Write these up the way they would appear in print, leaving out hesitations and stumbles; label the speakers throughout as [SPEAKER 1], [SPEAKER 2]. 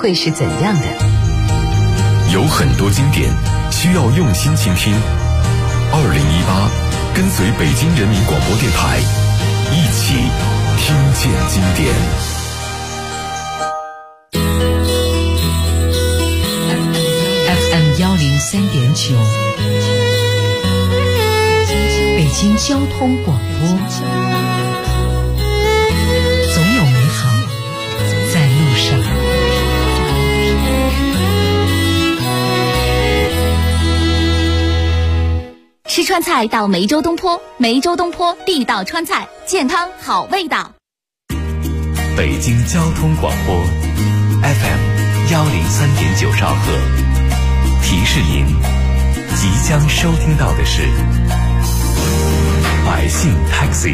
[SPEAKER 1] 会是怎样的？
[SPEAKER 2] 有很多经典需要用心倾听。2018，跟随北京人民广播电台，一起听见经典。
[SPEAKER 1] FM 103.9，北京交通广播，总有美好在路上。
[SPEAKER 3] 吃川菜到梅州东坡，梅州东坡地道川菜，健康好味道。
[SPEAKER 4] 北京交通广播 FM 103.9兆赫，提示您即将收听到的是百姓 Taxi。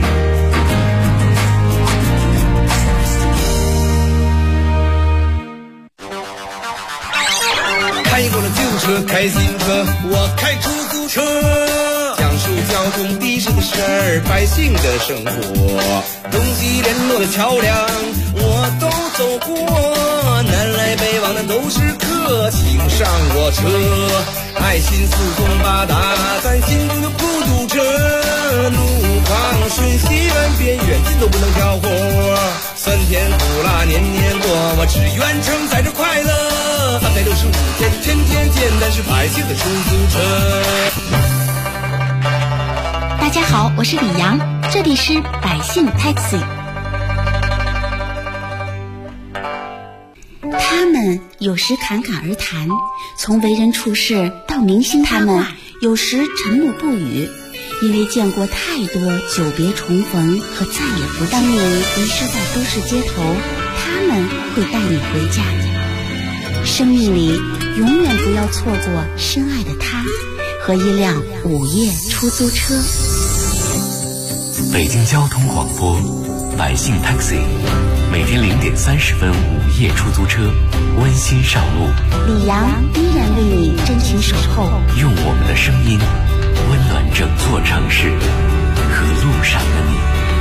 [SPEAKER 5] 开过了旧车，开新车，我开出租车，讲述交通的士的事儿，百姓的生活，东西联络的桥梁我都走过，南来北往的都是客，请上我车，爱心四通八达，咱心中的孤独车，路况瞬息万变，远近都不能挑活，酸甜苦辣年年过，我只愿承载着快乐，365天天天见，但是百姓的出租车。
[SPEAKER 3] 大家好，我是李阳，这里是百姓 Taxi。 他们有时侃侃而谈，从为人处事到明星他们有时沉默不语，因为见过太多久别重逢和再也不当你遗失在都市街头，他们会带你回家。生命里永远不要错过深爱的他和一辆午夜出租车。
[SPEAKER 4] 北京交通广播百姓 Taxi， 每天0点30分午夜出租车温馨上路，
[SPEAKER 3] 李阳依然为你真情守候，
[SPEAKER 4] 用我们的声音温暖整座城市和路上的你。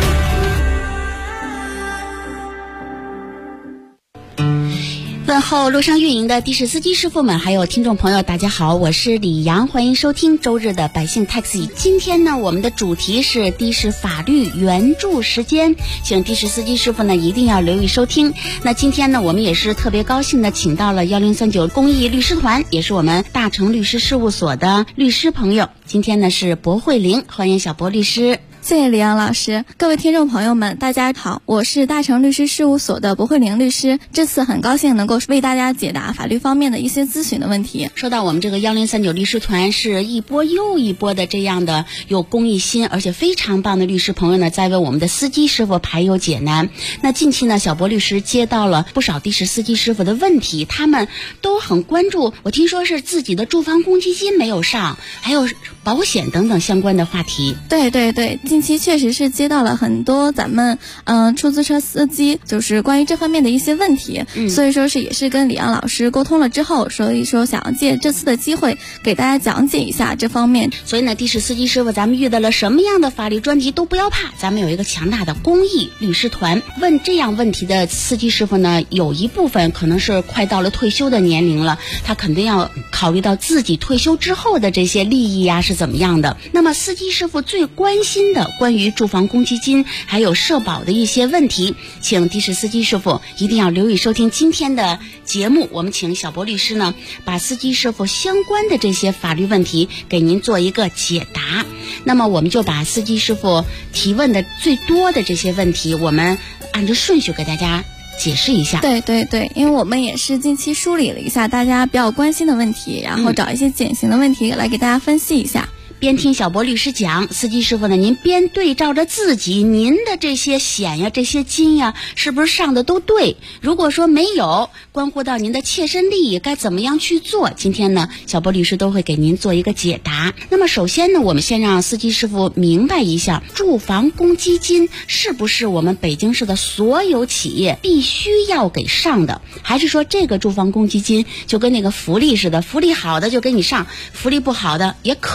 [SPEAKER 3] 问候路上运营的的士司机师傅们，还有听众朋友，大家好，我是李阳，欢迎收听周日的百姓 Taxi。 今天呢，我们的主题是的士法律援助时间，请的士司机师傅呢一定要留意收听。那今天呢，我们也是特别高兴的请到了1039公益律师团，也是我们大成律师事务所的律师朋友，今天呢是薄慧玲，欢迎小薄律师。
[SPEAKER 6] 谢谢李阳老师，各位听众朋友们，大家好，我是大成律师事务所的薄慧玲律师。这次很高兴能够为大家解答法律方面的一些咨询的问题。
[SPEAKER 3] 说到我们这个1039律师团，是一波又一波的这样的有公益心而且非常棒的律师朋友呢，在为我们的司机师傅排忧解难。那近期呢，小薄律师接到了不少的士司机师傅的问题，他们都很关注，我听说是自己的住房公积金没有上，还有保险等等相关的话题。
[SPEAKER 6] 对对对，近期确实是接到了很多咱们出租车司机就是关于这方面的一些问题，所以说也是跟李阳老师沟通了之后，所以说想借这次的机会给大家讲解一下这方面。
[SPEAKER 3] 所以呢，的士司机师傅，咱们遇到了什么样的法律专题都不要怕，咱们有一个强大的公益律师团。问这样问题的司机师傅呢，有一部分可能是快到了退休的年龄了，他肯定要考虑到自己退休之后的这些利益啊是怎么样的。那么司机师傅最关心的关于住房公积金还有社保的一些问题，请的士司机师傅一定要留意收听今天的节目。我们请小薄律师呢，把司机师傅相关的这些法律问题给您做一个解答。那么我们就把司机师傅提问的最多的这些问题，我们按照顺序给大家解释一下。
[SPEAKER 6] 对对对，因为我们也是近期梳理了一下大家比较关心的问题，然后找一些典型的问题来给大家分析一下。
[SPEAKER 3] 边听小薄律师讲，司机师傅呢，您边对照着自己，您的这些险呀，这些金呀，是不是上的都对？如果说没有，关乎到您的切身利益，该怎么样去做？今天呢，小薄律师都会给您做一个解答。那么首先呢，我们先让司机师傅明白一下，住房公积金是不是我们北京市的所有企业必须要给上的？还是说这个住房公积金就跟那个福利似的，福利好的就给你上，福利不好的也可不上？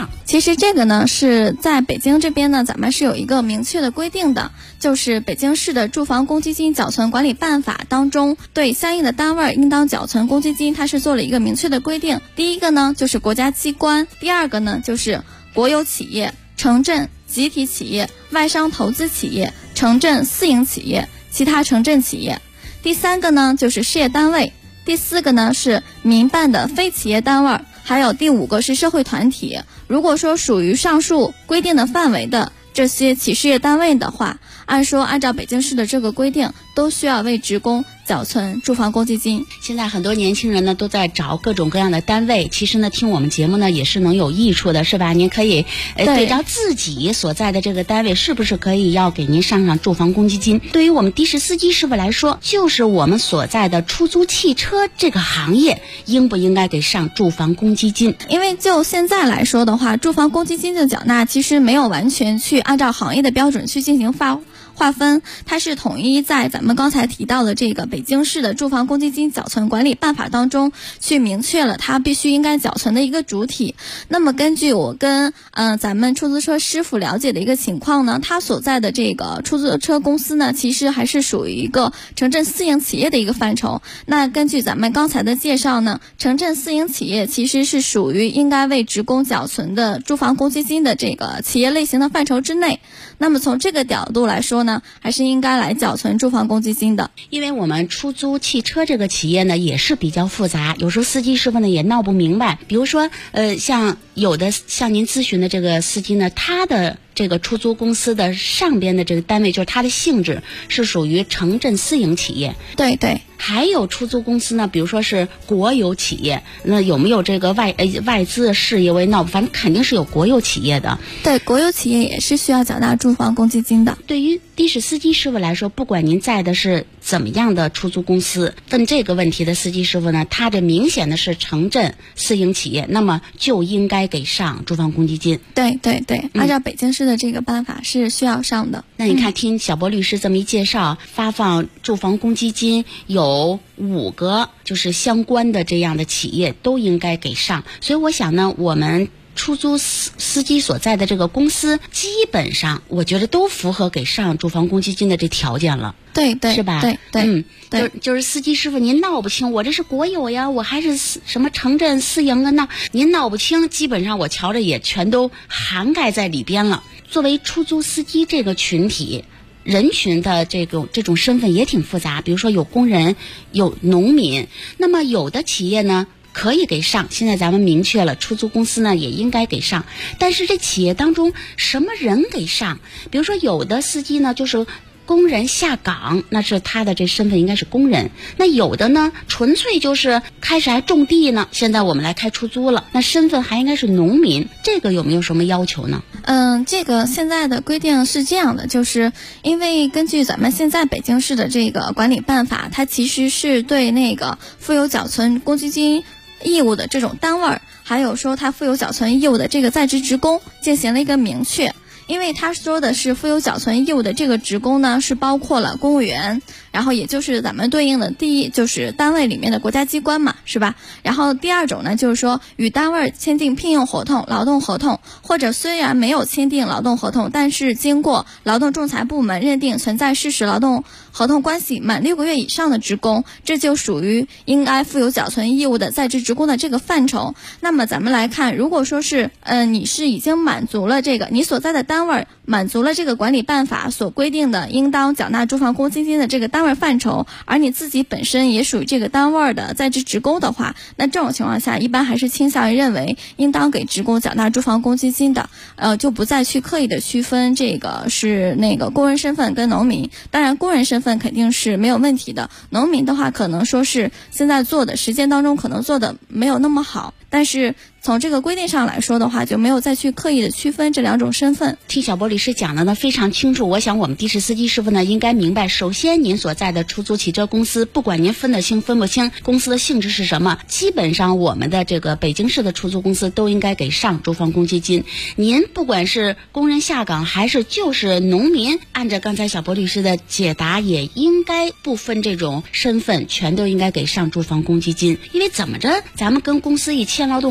[SPEAKER 3] 上？
[SPEAKER 6] 其实这个呢是在北京这边呢，咱们是有一个明确的规定的，就是北京市的住房公积金缴存管理办法当中，对相应的单位应当缴存公积金，它是做了一个明确的规定。第一个呢就是国家机关，第二个呢就是国有企业、城镇集体企业、外商投资企业、城镇私营企业、其他城镇企业。第三个呢就是事业单位，第四个呢是民办的非企业单位，还有第5个是社会团体。如果说属于上述规定的范围的这些企事业单位的话，按照北京市的这个规定，都需要为职工缴存住房公积金。
[SPEAKER 3] 现在很多年轻人呢都在找各种各样的单位，其实呢听我们节目呢也是能有益处的，是吧？您可以对照自己所在的这个单位是不是可以要给您上住房公积金。对于我们的士司机师傅来说，就是我们所在的出租汽车这个行业应不应该给上住房公积金？
[SPEAKER 6] 因为就现在来说的话，住房公积金的缴纳其实没有完全去按照行业的标准去进行划分，它是统一在咱们刚才提到的这个北京市的住房公积金缴存管理办法当中去明确了它必须应该缴存的一个主体。那么根据我跟咱们出租车师傅了解的一个情况呢，他所在的这个出租车公司呢，其实还是属于一个城镇私营企业的一个范畴。那根据咱们刚才的介绍呢，城镇私营企业其实是属于应该为职工缴存的住房公积金的这个企业类型的范畴之内。那么从这个角度来说呢，还是应该来缴存住房公积金的。
[SPEAKER 3] 因为我们出租汽车这个企业呢也是比较复杂，有时候司机师傅呢也闹不明白。比如说像有的向您咨询的这个司机呢，他的这个出租公司的上边的这个单位，就是它的性质是属于城镇私营企业。
[SPEAKER 6] 对对。
[SPEAKER 3] 还有出租公司呢，比如说是国有企业，那有没有这个外资事业为闹？反正肯定是有国有企业的。
[SPEAKER 6] 对，国有企业也是需要缴纳住房公积金的。
[SPEAKER 3] 对于的士司机师傅来说，不管您在的是怎么样的出租公司，问这个问题的司机师傅呢，他这明显的是城镇私营企业，那么就应该给上住房公积金。
[SPEAKER 6] 对对对，按照北京市的这个办法是需要上的。
[SPEAKER 3] 那你看，听小波律师这么一介绍，发放住房公积金有5个就是相关的这样的企业都应该给上，所以我想呢，我们出租司机所在的这个公司基本上我觉得都符合给上住房公积金的这条件了。
[SPEAKER 6] 对对，
[SPEAKER 3] 是吧？
[SPEAKER 6] 对对，对，
[SPEAKER 3] 就是司机师傅您闹不清，我这是国有呀，我还是什么城镇私营啊，那您闹不清，基本上我瞧着也全都涵盖在里边了。作为出租司机这个群体人群的这种身份也挺复杂，比如说有工人，有农民，那么有的企业呢可以给上，现在咱们明确了，出租公司呢也应该给上，但是这企业当中什么人给上？比如说有的司机呢就是工人下岗，那是他的这身份应该是工人。那有的呢纯粹就是开始还种地呢，现在我们来开出租了，那身份还应该是农民，这个有没有什么要求呢？
[SPEAKER 6] 这个现在的规定是这样的，就是因为根据咱们现在北京市的这个管理办法，它其实是对那个负有缴存公积金义务的这种单位，还有说他负有缴存义务的这个在职职工进行了一个明确。因为他说的是负有缴存义务的这个职工呢，是包括了公务员，然后也就是咱们对应的第一就是单位里面的国家机关嘛，是吧？然后第二种呢，就是说与单位签订聘用合同、劳动合同，或者虽然没有签订劳动合同，但是经过劳动仲裁部门认定存在事实劳动合同关系满6个月以上的职工，这就属于应该负有缴存义务的在职职工的这个范畴。那么咱们来看，如果说是你是已经满足了这个你所在的单位满足了这个管理办法所规定的应当缴纳住房公积金的这个单位范畴，而你自己本身也属于这个单位的在职职工的话，那这种情况下一般还是倾向于认为应当给职工缴纳住房公积金的，就不再去刻意的区分这个是那个工人身份跟农民。当然工人身份肯定是没有问题的，农民的话可能说是现在做的实践当中可能做的没有那么好，但是从这个规定上来说的话，就没有再去刻意的区分这2种身份。
[SPEAKER 3] 听小波律师讲的呢非常清楚，我想我们的士司机师傅呢应该明白，首先您所在的出租汽车公司，不管您分得清分不清公司的性质是什么，基本上我们的这个北京市的出租公司都应该给上住房公积金。您不管是工人下岗还是就是农民，按照刚才小波律师的解答，也应该不分这种身份，全都应该给上住房公积金。因为怎么着咱们跟公司一签劳动合同，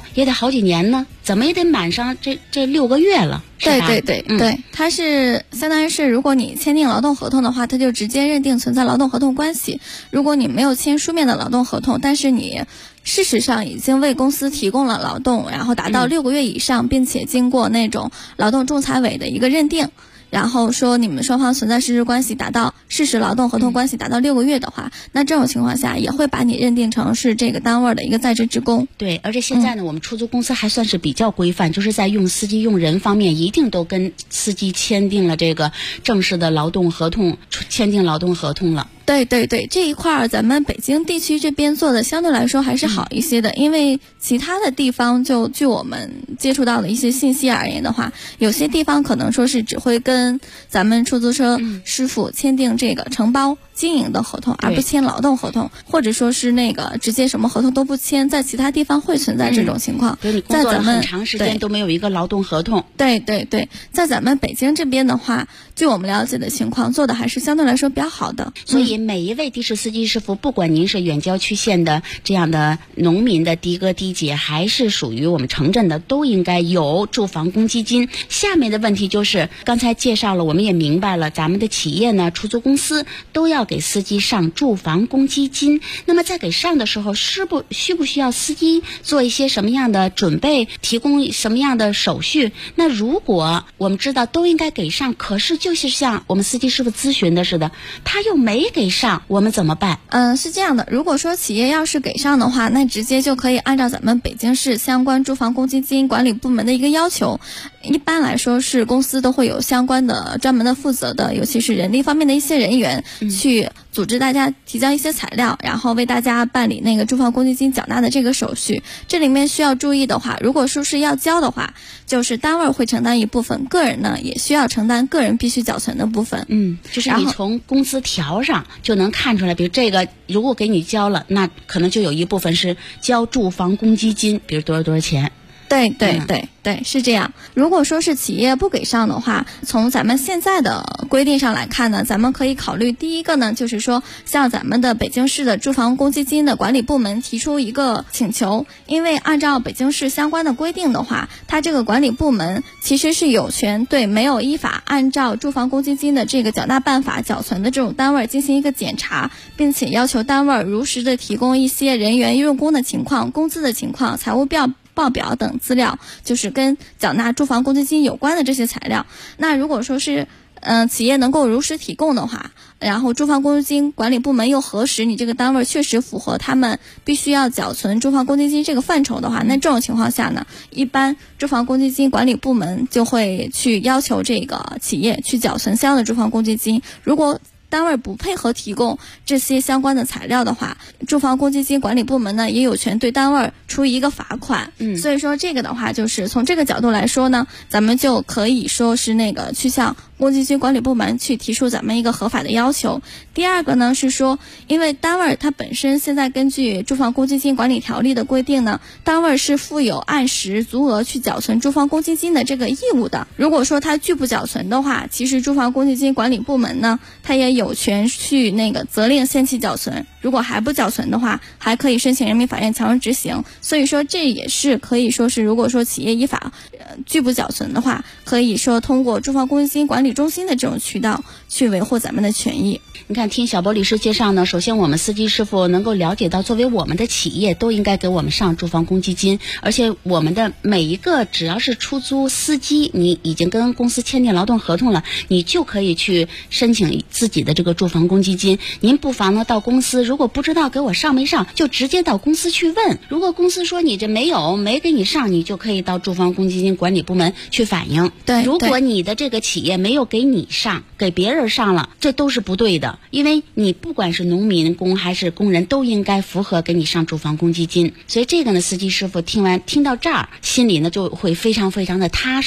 [SPEAKER 3] 也得好几年呢，怎么也得满上这6个月了。
[SPEAKER 6] 对对对对，它是相当于是，如果你签订劳动合同的话，它就直接认定存在劳动合同关系。如果你没有签书面的劳动合同，但是你事实上已经为公司提供了劳动，然后达到6个月以上，并且经过那种劳动仲裁委的一个认定，然后说你们双方存在事实关系达到事实劳动合同关系达到6个月的话，那这种情况下也会把你认定成是这个单位的一个在职职工。
[SPEAKER 3] 对，而且现在呢，我们出租公司还算是比较规范，就是在用司机用人方面，一定都跟司机签订了这个正式的劳动合同，签订劳动合同了。
[SPEAKER 6] 对对对，这一块儿咱们北京地区这边做的相对来说还是好一些的，因为其他的地方就据我们接触到的一些信息而言的话，有些地方可能说是只会跟咱们出租车师傅签订这个承包经营的合同，而不签劳动合同，或者说是那个直接什么合同都不签，在其他地方会存在这种情况。
[SPEAKER 3] 所以你工作了很长时间都没有一个劳动合同。
[SPEAKER 6] 对对对，在咱们北京这边的话，据我们了解的情况，做的还是相对来说比较好的。
[SPEAKER 3] 所以每一位的士司机师傅，不管您是远郊区县的这样的农民的的哥的姐，还是属于我们城镇的，都应该有住房公积金。下面的问题就是，刚才介绍了，我们也明白了，咱们的企业呢，出租公司都要给司机上住房公积金。那么在给上的时候，需不需要司机做一些什么样的准备，提供什么样的手续？那如果我们知道都应该给上，可是就是像我们司机师傅咨询的似的，他又没给上，我们怎么办？
[SPEAKER 6] 是这样的，如果说企业要是给上的话，那直接就可以按照咱们北京市相关住房公积金管理部门的一个要求，一般来说是公司都会有相关的专门的负责的，尤其是人力方面的一些人员去组织大家提交一些材料，然后为大家办理那个住房公积金缴纳的这个手续。这里面需要注意的话，如果说是要交的话，就是单位会承担一部分，个人呢也需要承担个人必须缴存的部分。
[SPEAKER 3] 就是你从工资条上就能看出来，比如这个如果给你交了，那可能就有一部分是交住房公积金，比如多少钱。
[SPEAKER 6] 对对对对，是这样。如果说是企业不给上的话，从咱们现在的规定上来看呢，咱们可以考虑第一个呢，就是说向咱们的北京市的住房公积金的管理部门提出一个请求，因为按照北京市相关的规定的话，它这个管理部门其实是有权对没有依法按照住房公积金的这个缴纳办法缴存的这种单位进行一个检查，并且要求单位如实的提供一些人员用工的情况、工资的情况、财务报表等资料，就是跟缴纳住房公积金有关的这些材料。那如果说是企业能够如实提供的话，然后住房公积金管理部门又核实你这个单位确实符合他们必须要缴存住房公积金这个范畴的话，那这种情况下呢，一般住房公积金管理部门就会去要求这个企业去缴存相应的住房公积金。如果单位不配合提供这些相关的材料的话，住房公积金管理部门呢也有权对单位出一个罚款。所以说这个的话，就是从这个角度来说呢，咱们就可以说是那个去向公积金管理部门去提出咱们一个合法的要求。第二个呢是说，因为单位它本身现在根据住房公积金管理条例的规定呢，单位是负有按时足额去缴存住房公积金的这个义务的。如果说它拒不缴存的话，其实住房公积金管理部门呢，它也有权去那个责令限期缴存，如果还不缴存的话，还可以申请人民法院强制执行。所以说这也是可以说是，如果说企业依法拒不缴存的话，可以说通过住房公积金管理中心的这种渠道去维护咱们的权益。
[SPEAKER 3] 你看，听小波律师介绍呢，首先我们司机师傅能够了解到，作为我们的企业都应该给我们上住房公积金，而且我们的每一个只要是出租司机，你已经跟公司签订劳动合同了，你就可以去申请自己的这个住房公积金。您不妨呢到公司，如果不知道给我上没上，就直接到公司去问，如果公司说你这没给你上，你就可以到住房公积金管理部门去反映。
[SPEAKER 6] 对，
[SPEAKER 3] 如果你的这个企业没有给你上，给别人上了，这都是不对的，因为你不管是农民工还是工人，都应该符合给你上住房公积金。所以这个呢，司机师傅听到这儿，心里呢就会非常非常的踏实了。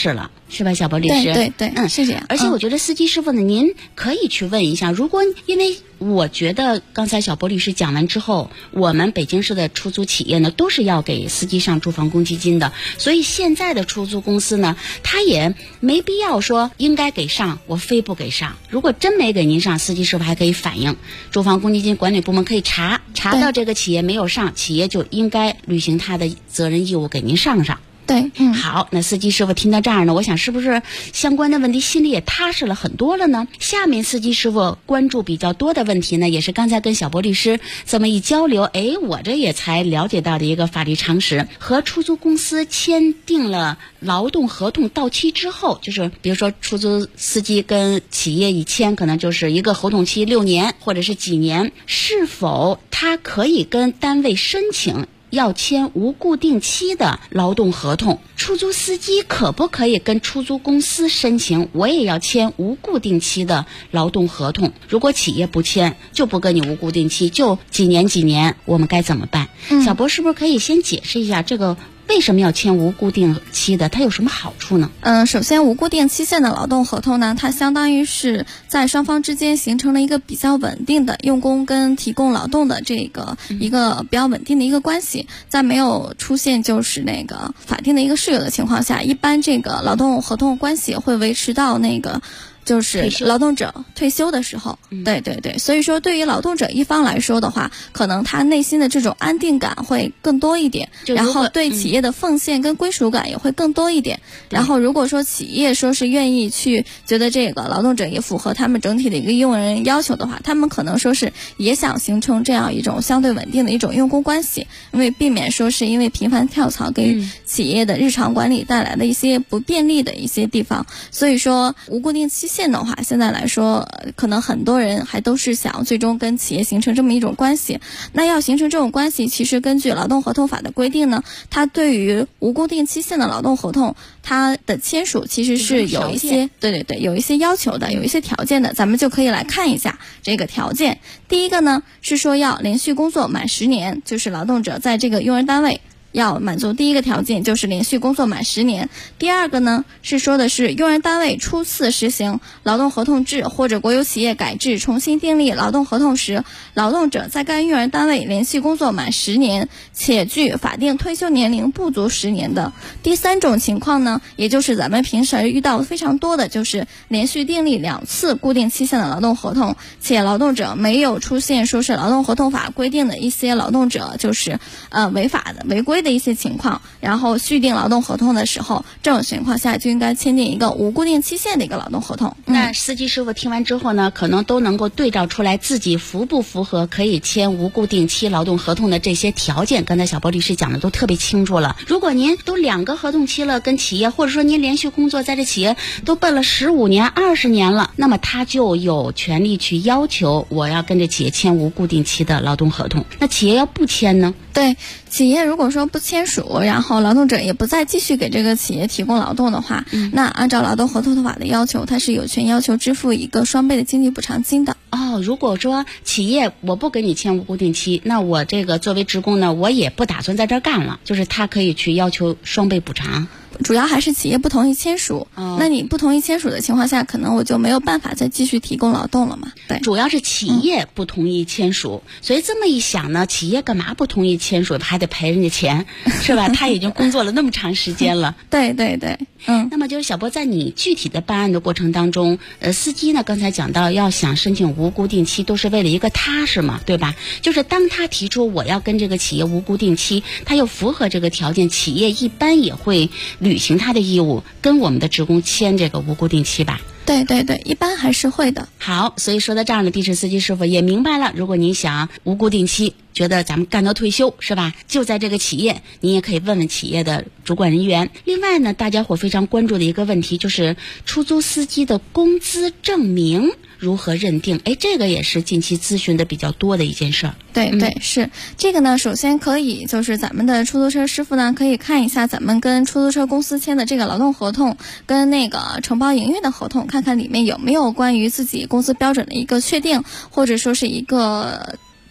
[SPEAKER 3] 是吧，小波律师？
[SPEAKER 6] 对，是这样。
[SPEAKER 3] 而且我觉得司机师傅呢，您可以去问一下，如果因为我觉得刚才小波律师讲完之后，我们北京市的出租企业呢都是要给司机上住房公积金的，所以现在的出租公司呢，他也没必要说应该给上，我非不给上。如果真没给您上，司机师傅还可以反映，住房公积金管理部门可以查到这个企业没有上，企业就应该履行他的责任义务给您上。
[SPEAKER 6] 对，
[SPEAKER 3] 好，那司机师傅听到这儿呢，我想是不是相关的问题心里也踏实了很多了呢？下面司机师傅关注比较多的问题呢，也是刚才跟小波律师这么一交流，我这也才了解到的一个法律常识。和出租公司签订了劳动合同到期之后，就是比如说出租司机跟企业一签，可能就是一个合同期6年或者是几年，是否他可以跟单位申请要签无固定期的劳动合同？出租司机可不可以跟出租公司申请，我也要签无固定期的劳动合同？如果企业不签，就不跟你无固定期，就几年，我们该怎么办？小波是不是可以先解释一下这个为什么要签无固定期的，它有什么好处呢？
[SPEAKER 6] 首先无固定期限的劳动合同呢，它相当于是在双方之间形成了一个比较稳定的用工跟提供劳动的这个一个比较稳定的一个关系，在没有出现就是那个法定的一个事由的情况下，一般这个劳动合同关系会维持到那个就是劳动者退休的时候。对，所以说对于劳动者一方来说的话，可能他内心的这种安定感会更多一点，然后对企业的奉献跟归属感也会更多一点。然后如果说企业说是愿意去觉得这个劳动者也符合他们整体的一个用人要求的话，他们可能说是也想形成这样一种相对稳定的一种用工关系，因为避免说是因为频繁跳槽给企业的日常管理带来的一些不便利的一些地方。所以说无固定期限的话，现在来说可能很多人还都是想最终跟企业形成这么一种关系。那要形成这种关系，其实根据劳动合同法的规定呢，它对于无固定期限的劳动合同，它的签署其实是有一些有一些要求的，有一些条件的，咱们就可以来看一下这个条件。第一个呢是说要连续工作满10年，就是劳动者在这个用人单位要满足第一个条件，就是连续工作满10年。第二个呢是说的是用人单位初次实行劳动合同制或者国有企业改制重新订立劳动合同时，劳动者在该用人单位连续工作满10年，且距法定退休年龄不足10年的。第三种情况呢，也就是咱们平时遇到非常多的，就是连续订立2次固定期限的劳动合同，且劳动者没有出现说是劳动合同法规定的一些劳动者就是违法的违规的一些情况，然后续订劳动合同的时候，这种情况下就应该签订一个无固定期限的一个劳动合同。
[SPEAKER 3] 那司机师傅听完之后呢，可能都能够对照出来自己符不符合可以签无固定期劳动合同的这些条件。刚才小波律师讲的都特别清楚了。如果您都2个合同期了，跟企业，或者说您连续工作在这企业都奔了15年、20年了，那么他就有权利去要求我要跟这企业签无固定期的劳动合同。那企业要不签呢？
[SPEAKER 6] 对，企业如果说不签署，然后劳动者也不再继续给这个企业提供劳动的话，那按照劳动合同法的要求，他是有权要求支付一个双倍的经济补偿金的。
[SPEAKER 3] 如果说企业我不给你签无固定期，那我这个作为职工呢，我也不打算在这儿干了，就是他可以去要求双倍补偿。
[SPEAKER 6] 主要还是企业不同意签署，那你不同意签署的情况下，可能我就没有办法再继续提供劳动了嘛。对，
[SPEAKER 3] 主要是企业不同意签署，所以这么一想呢，企业干嘛不同意签署，还得赔人家钱，是吧？他已经工作了那么长时间了。
[SPEAKER 6] 对，
[SPEAKER 3] 那么就是小波，在你具体的办案的过程当中，司机呢刚才讲到要想申请无固定期，都是为了一个踏实嘛，对吧？就是当他提出我要跟这个企业无固定期，他又符合这个条件，企业一般也会履行他的义务，跟我们的职工签这个无固定期吧。
[SPEAKER 6] 对，一般还是会的。
[SPEAKER 3] 好，所以说到这儿呢，的士司机师傅也明白了，如果您想无固定期，觉得咱们干到退休是吧，就在这个企业，您也可以问问企业的主管人员。另外呢，大家伙非常关注的一个问题就是出租司机的工资证明如何认定？这个也是近期咨询的比较多的一件事儿。
[SPEAKER 6] 对，是这个呢。首先可以就是咱们的出租车师傅呢，可以看一下咱们跟出租车公司签的这个劳动合同跟那个承包营运的合同，看看里面有没有关于自己工资标准的一个确定，或者说是一个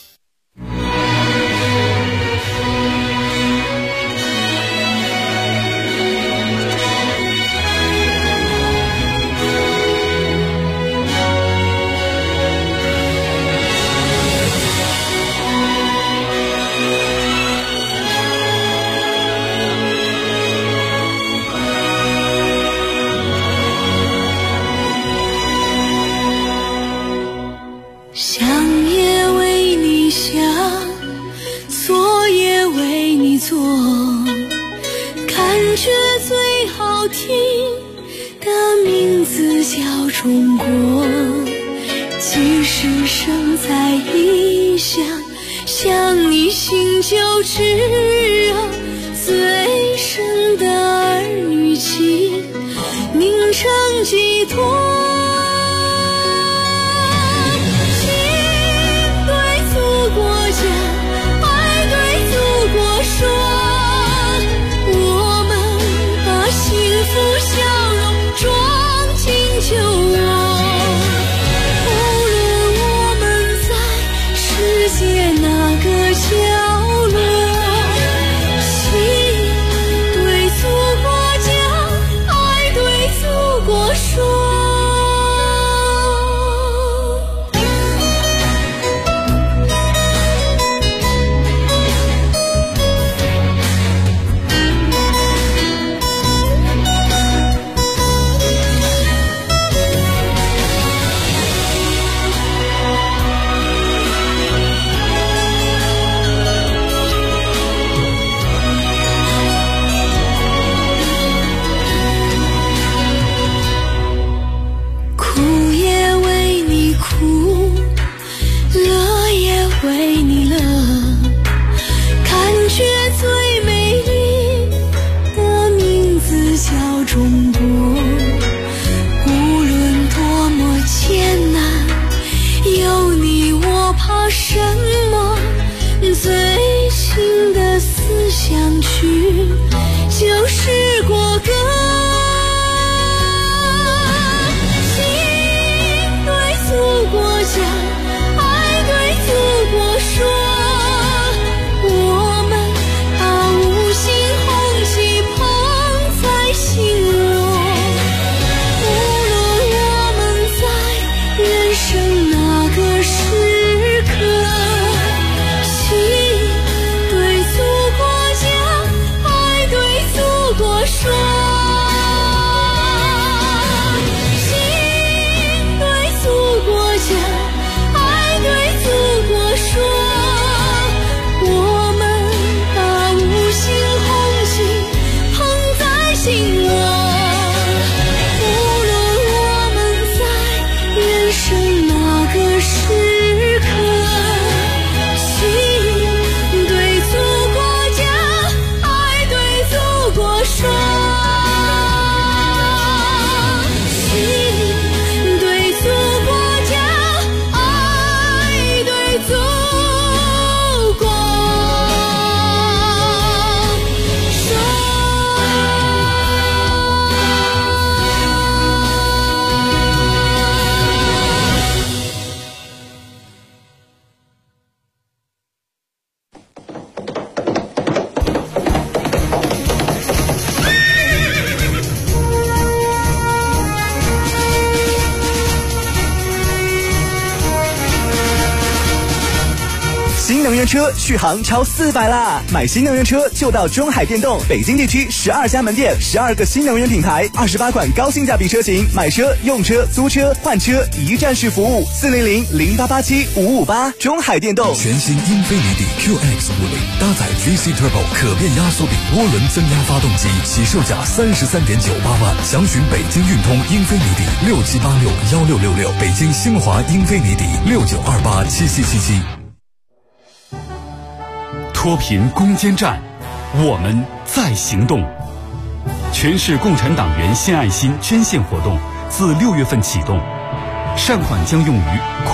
[SPEAKER 7] 你做，感觉最好听的名字叫中国。即使身在异乡，想你心就炙热，最深的儿女情凝成寄托。心对祖国讲，爱对祖国说，我们把幸福笑容装进酒窝。世界哪个角落，心对祖国讲，爱对祖国说。就是国歌，心对祖国讲，爱对祖国说，我们把五星红旗捧在心窝。无论我们在人生哪个时刻，心对祖国讲，爱对祖国说。心对祖国讲，爱对祖国说，我们把五星红旗捧在心窝。无论我们在人生哪个时刻，心对祖国讲，爱对祖国说。心对祖国讲，爱对祖国说。
[SPEAKER 8] 新能源车续航超400啦！买新能源车就到中海电动，北京地区12家门店，12个新能源品牌，28款高性价比车型，买车、用车、租车、换车一站式服务，400-0887-558，中海电动。
[SPEAKER 2] 全新英菲尼迪 QX50搭载 VC Turbo 可变压缩比涡轮增压发动机，起售价33.98万。详询北京运通英菲尼迪67861666，北京星华英菲尼迪69287777。
[SPEAKER 9] 脱贫攻坚战，我们在行动。全市共产党员献爱心捐献活动自6月份启动，善款将用于